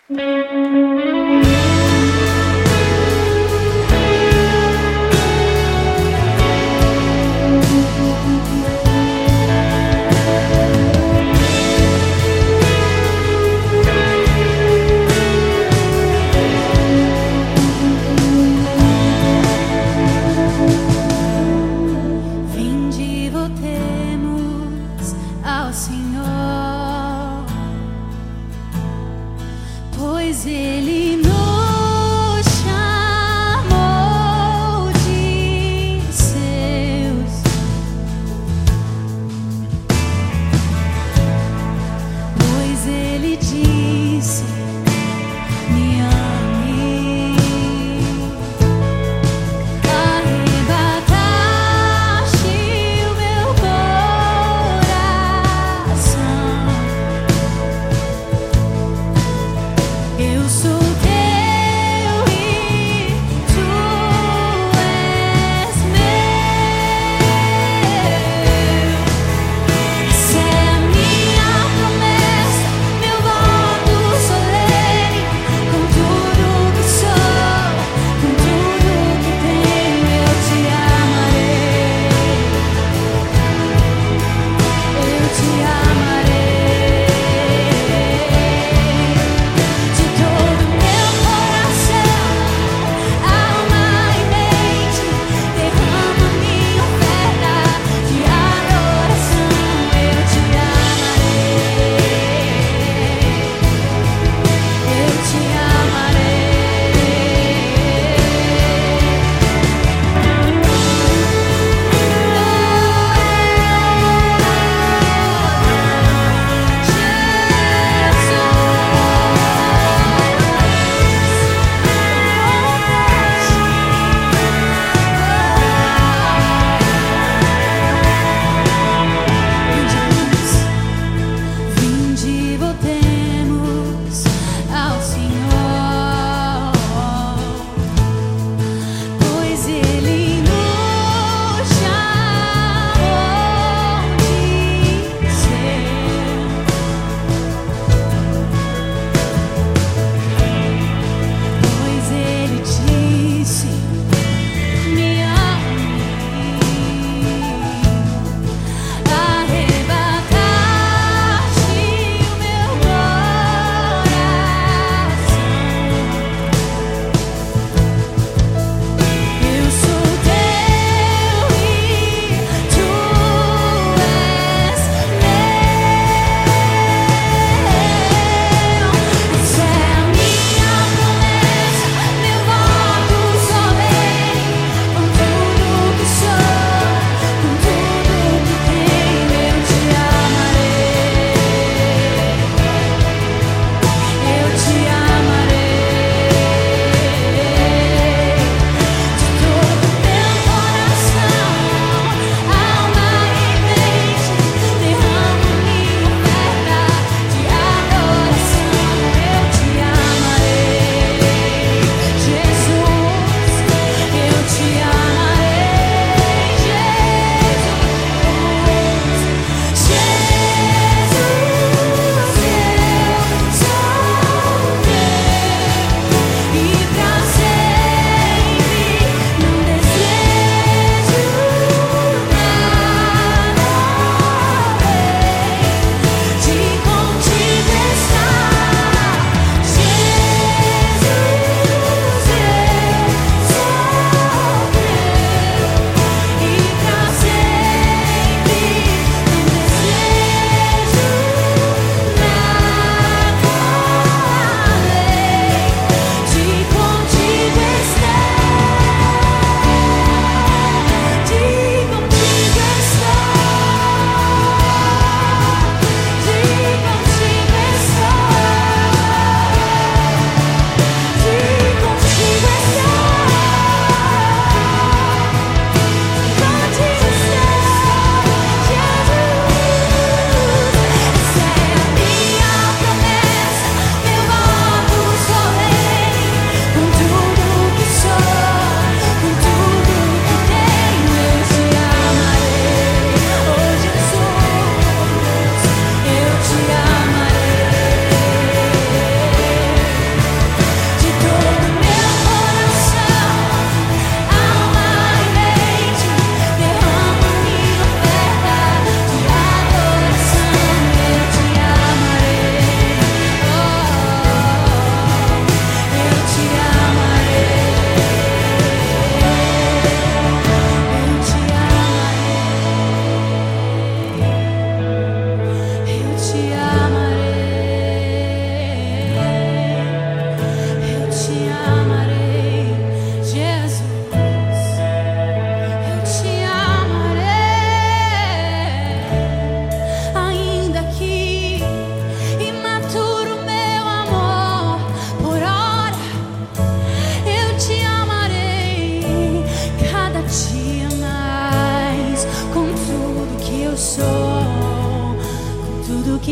Vinde, voltemos ao Senhor, pois Ele nos chamou de seus, pois Ele disse: me ame. Arrebataste o meu coração, eu sou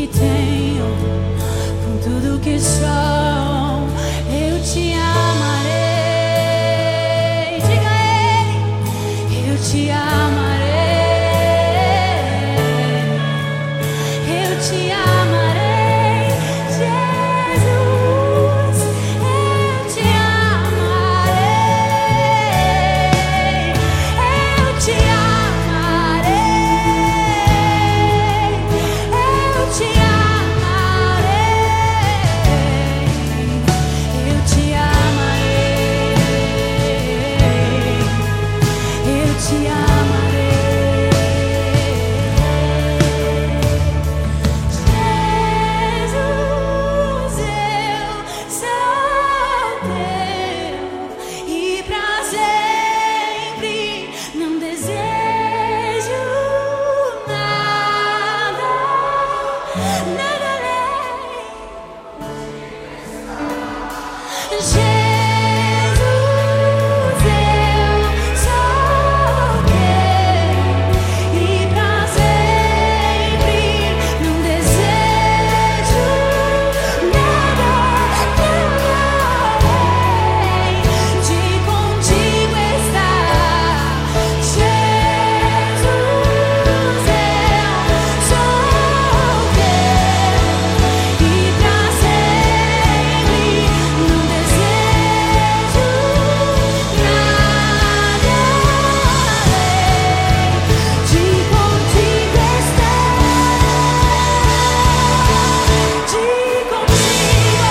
que tenho, com tudo que sou, eu te amarei. Diga a Ele, eu te amarei, eu te amarei, Jesus, eu te amarei, eu te amarei, eu te amarei, eu te amarei, eu te amarei. Jesus, eu sou teu e pra sempre não desejo nada, nada além. Jesus, eu sou teu e pra sempre não desejo nada, nada além de contigo estar. Jesus, eu sou teu e pra sempre não desejo nada além de contigo estar, de contigo,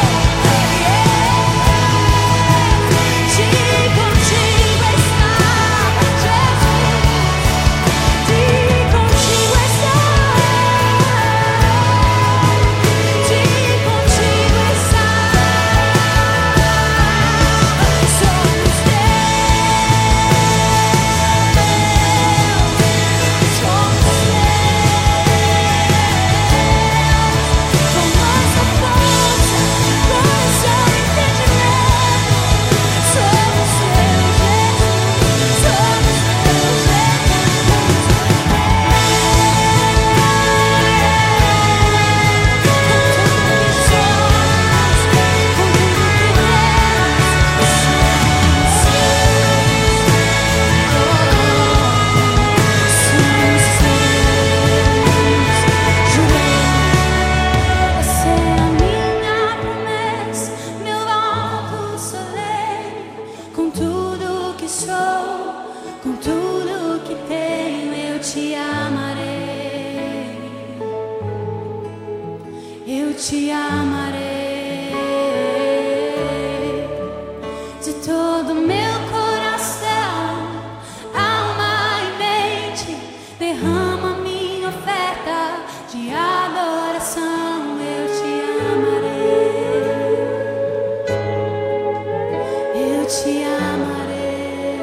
de contigo estar, Jesus, de contigo estar, de contigo estar. Somos com nossa força, com seu entendimento, somos teus, Jesus, somos teus, essa é a minha promessa, meu alto solene, com tudo que sou, com tudo que tenho, eu te amarei, eu te amarei, de todo meu coração, alma e mente, derrama minha oferta de adoração, eu te amarei, eu te amarei.